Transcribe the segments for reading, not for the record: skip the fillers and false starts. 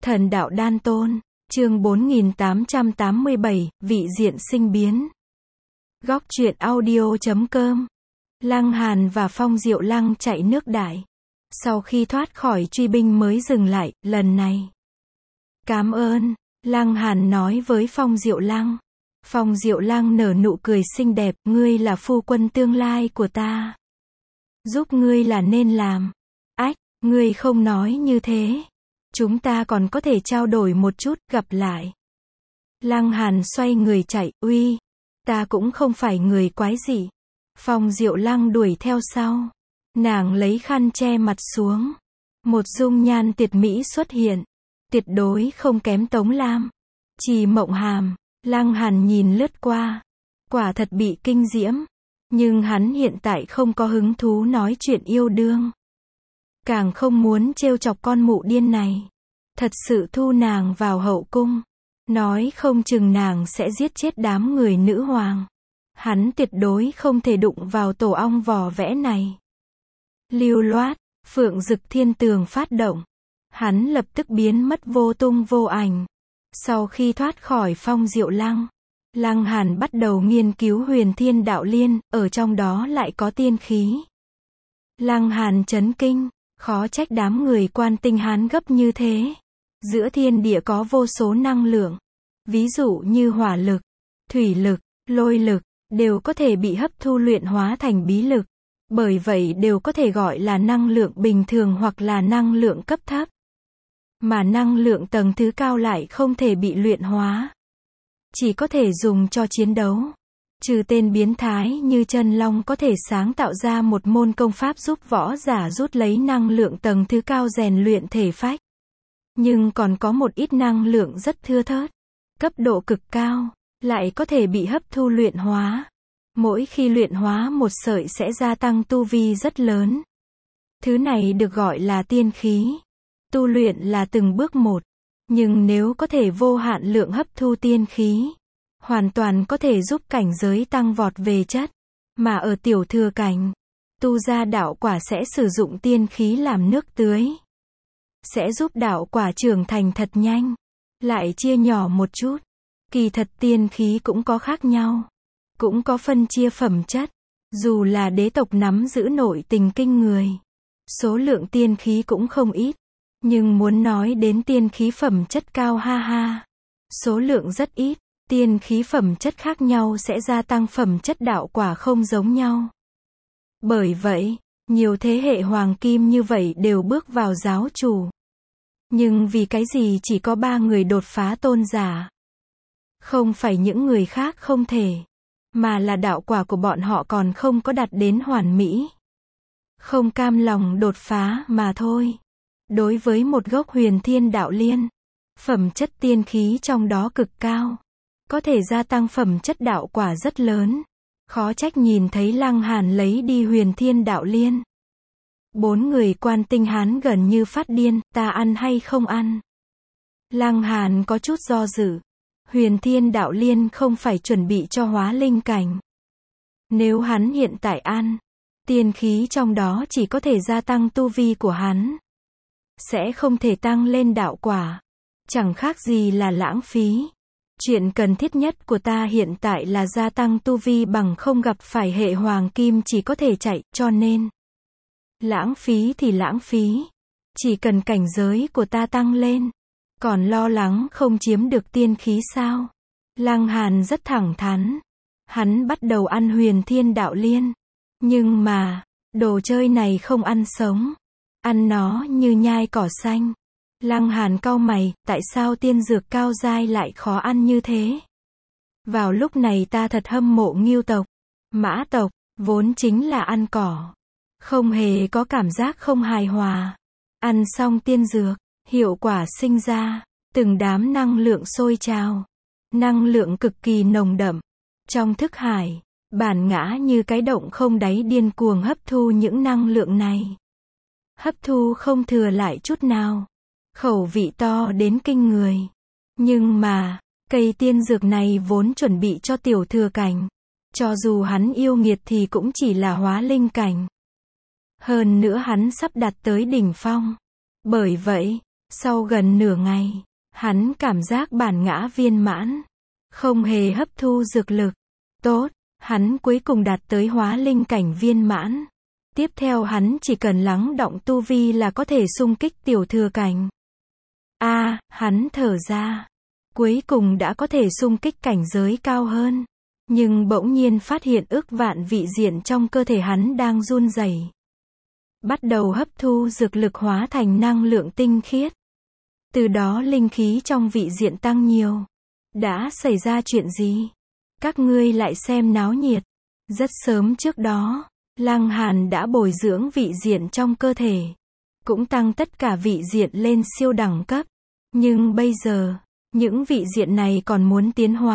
Thần đạo đan tôn, chương 4887, vị diện sinh biến. Góc truyện audio.com. Lăng Hàn và Phong Diệu Lăng chạy nước đại. Sau khi thoát khỏi truy binh mới dừng lại, lần này. Cảm ơn, Lăng Hàn nói với Phong Diệu Lăng. Phong Diệu Lăng nở nụ cười xinh đẹp, ngươi là phu quân tương lai của ta. Giúp ngươi là nên làm. Ách, ngươi không nói như thế. Chúng ta còn có thể trao đổi một chút, gặp lại. Lăng Hàn xoay người chạy, uy, ta cũng không phải người quái dị. Phong Diệu Lăng đuổi theo sau. Nàng lấy khăn che mặt xuống. Một dung nhan tuyệt mỹ xuất hiện. Tuyệt đối không kém Tống Lam. Trì Mộng Hàm. Lăng Hàn nhìn lướt qua. Quả thật bị kinh diễm. Nhưng hắn hiện tại không có hứng thú nói chuyện yêu đương. Càng không muốn trêu chọc con mụ điên này. Thật sự thu nàng vào hậu cung. Nói không chừng nàng sẽ giết chết đám người nữ hoàng. Hắn tuyệt đối không thể đụng vào tổ ong vò vẽ này. Lưu loát, Phượng Dực Thiên Tường phát động. Hắn lập tức biến mất vô tung vô ảnh. Sau khi thoát khỏi Phong Diệu Lăng, Lăng Hàn bắt đầu nghiên cứu Huyền Thiên Đạo Liên, ở trong đó lại có tiên khí. Lăng Hàn chấn kinh, khó trách đám người Quan Tinh Hán gấp như thế. Giữa thiên địa có vô số năng lượng. Ví dụ như hỏa lực, thủy lực, lôi lực, đều có thể bị hấp thu luyện hóa thành bí lực. Bởi vậy đều có thể gọi là năng lượng bình thường hoặc là năng lượng cấp thấp. Mà năng lượng tầng thứ cao lại không thể bị luyện hóa. Chỉ có thể dùng cho chiến đấu. Trừ tên biến thái như Chân Long có thể sáng tạo ra một môn công pháp giúp võ giả rút lấy năng lượng tầng thứ cao rèn luyện thể phách. Nhưng còn có một ít năng lượng rất thưa thớt. Cấp độ cực cao, lại có thể bị hấp thu luyện hóa. Mỗi khi luyện hóa một sợi sẽ gia tăng tu vi rất lớn. Thứ này được gọi là tiên khí. Tu luyện là từng bước một. Nhưng nếu có thể vô hạn lượng hấp thu tiên khí, hoàn toàn có thể giúp cảnh giới tăng vọt về chất. Mà ở tiểu thừa cảnh, tu ra đạo quả sẽ sử dụng tiên khí làm nước tưới. Sẽ giúp đạo quả trưởng thành thật nhanh. Lại chia nhỏ một chút. Kỳ thật tiên khí cũng có khác nhau. Cũng có phân chia phẩm chất. Dù là đế tộc nắm giữ nội tình kinh người. Số lượng tiên khí cũng không ít. Nhưng muốn nói đến tiên khí phẩm chất cao ha ha. Số lượng rất ít. Tiên khí phẩm chất khác nhau sẽ gia tăng phẩm chất đạo quả không giống nhau. Bởi vậy, nhiều thế hệ hoàng kim như vậy đều bước vào giáo chủ. Nhưng vì cái gì chỉ có 3 người đột phá tôn giả? Không phải những người khác không thể, mà là đạo quả của bọn họ còn không có đạt đến hoàn mỹ. Không cam lòng đột phá mà thôi. Đối với một gốc Huyền Thiên Đạo Liên, phẩm chất tiên khí trong đó cực cao. Có thể gia tăng phẩm chất đạo quả rất lớn. Khó trách nhìn thấy Lăng Hàn lấy đi Huyền Thiên Đạo Liên. 4 người Quan Tinh Hán gần như phát điên, ta ăn hay không ăn? Lăng Hàn có chút do dự. Huyền Thiên Đạo Liên không phải chuẩn bị cho hóa linh cảnh. Nếu hắn hiện tại ăn, tiên khí trong đó chỉ có thể gia tăng tu vi của hắn. Sẽ không thể tăng lên đạo quả. Chẳng khác gì là lãng phí. Chuyện cần thiết nhất của ta hiện tại là gia tăng tu vi bằng không gặp phải hệ hoàng kim chỉ có thể chạy, cho nên lãng phí thì lãng phí. Chỉ cần cảnh giới của ta tăng lên. Còn lo lắng không chiếm được tiên khí sao? Lăng Hàn rất thẳng thắn. Hắn bắt đầu ăn Huyền Thiên Đạo Liên. Nhưng mà, đồ chơi này không ăn sống. Ăn nó như nhai cỏ xanh. Lăng Hàn cau mày, tại sao tiên dược cao giai lại khó ăn như thế? Vào lúc này ta thật hâm mộ Ngưu tộc, Mã tộc, vốn chính là ăn cỏ. Không hề có cảm giác không hài hòa. Ăn xong tiên dược, hiệu quả sinh ra, từng đám năng lượng sôi trào. Năng lượng cực kỳ nồng đậm. Trong thức hải, bản ngã như cái động không đáy điên cuồng hấp thu những năng lượng này. Hấp thu không thừa lại chút nào. Khẩu vị to đến kinh người. Nhưng mà, cây tiên dược này vốn chuẩn bị cho tiểu thừa cảnh. Cho dù hắn yêu nghiệt thì cũng chỉ là hóa linh cảnh. Hơn nữa hắn sắp đạt tới đỉnh phong. Bởi vậy, Sau gần nửa ngày, hắn cảm giác bản ngã viên mãn, không hề hấp thu dược lực. Tốt, hắn cuối cùng đạt tới hóa linh cảnh viên mãn. Tiếp theo hắn chỉ cần lắng đọng tu vi là có thể xung kích tiểu thừa cảnh. Hắn thở ra. Cuối cùng đã có thể xung kích cảnh giới cao hơn. Nhưng bỗng nhiên phát hiện ức vạn vị diện trong cơ thể hắn đang run rẩy, bắt đầu hấp thu dược lực hóa thành năng lượng tinh khiết. Từ đó linh khí trong vị diện tăng nhiều. Đã xảy ra chuyện gì? Các ngươi lại xem náo nhiệt. Rất sớm trước đó, Lăng Hàn đã bồi dưỡng vị diện trong cơ thể, cũng tăng tất cả vị diện lên siêu đẳng cấp. Nhưng bây giờ, những vị diện này còn muốn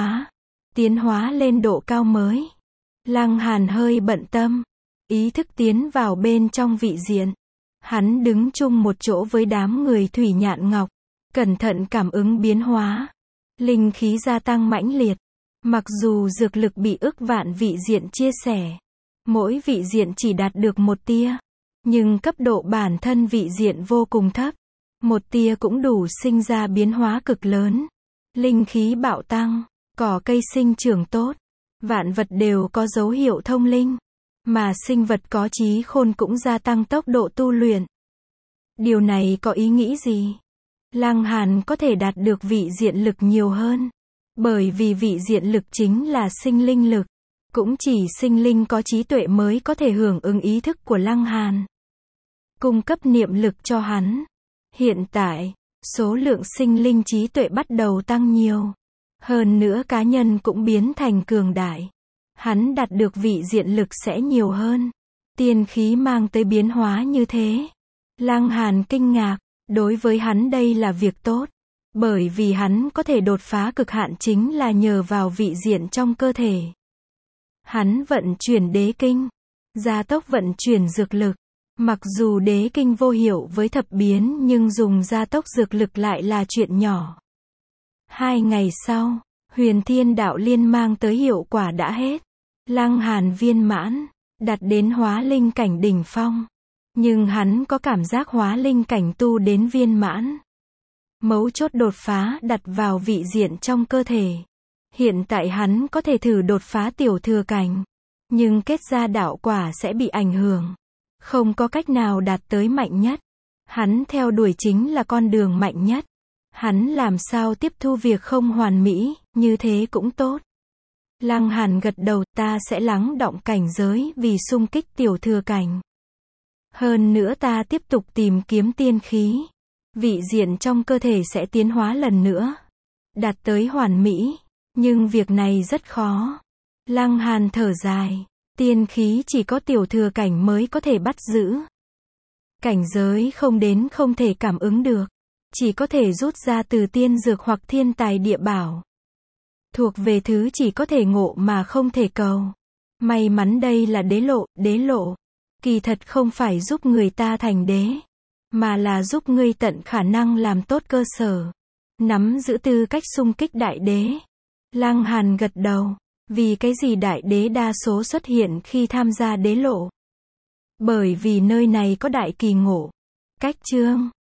tiến hóa lên độ cao mới. Lăng Hàn hơi bận tâm, ý thức tiến vào bên trong vị diện. Hắn đứng chung một chỗ với đám người Thủy Nhạn Ngọc, cẩn thận cảm ứng biến hóa. Linh khí gia tăng mãnh liệt. Mặc dù dược lực bị ức vạn vị diện chia sẻ, mỗi vị diện chỉ đạt được một tia, nhưng cấp độ bản thân vị diện vô cùng thấp. Một tia cũng đủ sinh ra biến hóa cực lớn. Linh khí bạo tăng, cỏ cây sinh trưởng tốt, vạn vật đều có dấu hiệu thông linh, mà sinh vật có trí khôn cũng gia tăng tốc độ tu luyện. Điều này có ý nghĩ gì? Lăng Hàn có thể đạt được vị diện lực nhiều hơn, bởi vì vị diện lực chính là sinh linh lực, cũng chỉ sinh linh có trí tuệ mới có thể hưởng ứng ý thức của Lăng Hàn, cung cấp niệm lực cho hắn. Hiện tại, số lượng sinh linh trí tuệ bắt đầu tăng nhiều. Hơn nữa cá nhân cũng biến thành cường đại. Hắn đạt được vị diện lực sẽ nhiều hơn. Tiên khí mang tới biến hóa như thế. Lăng Hàn kinh ngạc, đối với hắn đây là việc tốt. Bởi vì hắn có thể đột phá cực hạn chính là nhờ vào vị diện trong cơ thể. Hắn vận chuyển đế kinh, gia tốc vận chuyển dược lực. Mặc dù đế kinh vô hiệu với thập biến nhưng dùng gia tốc dược lực lại là chuyện nhỏ. 2 ngày sau, Huyền Thiên Đạo Liên mang tới hiệu quả đã hết. Lăng Hàn viên mãn, đạt đến hóa linh cảnh đỉnh phong. Nhưng hắn có cảm giác hóa linh cảnh tu đến viên mãn. Mấu chốt đột phá đặt vào vị diện trong cơ thể. Hiện tại hắn có thể thử đột phá tiểu thừa cảnh, nhưng kết ra đạo quả sẽ bị ảnh hưởng. Không có cách nào đạt tới mạnh nhất. Hắn theo đuổi chính là con đường mạnh nhất. Hắn làm sao tiếp thu việc không hoàn mỹ, như thế cũng tốt. Lăng Hàn gật đầu, ta sẽ lắng đọng cảnh giới vì xung kích tiểu thừa cảnh. Hơn nữa ta tiếp tục tìm kiếm tiên khí. Vị diện trong cơ thể sẽ tiến hóa lần nữa. Đạt tới hoàn mỹ. Nhưng việc này rất khó. Lăng Hàn thở dài. Tiên khí chỉ có tiểu thừa cảnh mới có thể bắt giữ. Cảnh giới không đến không thể cảm ứng được. Chỉ có thể rút ra từ tiên dược hoặc thiên tài địa bảo. Thuộc về thứ chỉ có thể ngộ mà không thể cầu. May mắn đây là đế lộ. Kỳ thật không phải giúp người ta thành đế, mà là giúp ngươi tận khả năng làm tốt cơ sở. Nắm giữ tư cách xung kích đại đế. Lăng Hàn gật đầu. Vì cái gì đại đế đa số xuất hiện khi tham gia đế lộ? Bởi vì nơi này có đại kỳ ngộ. Cách chương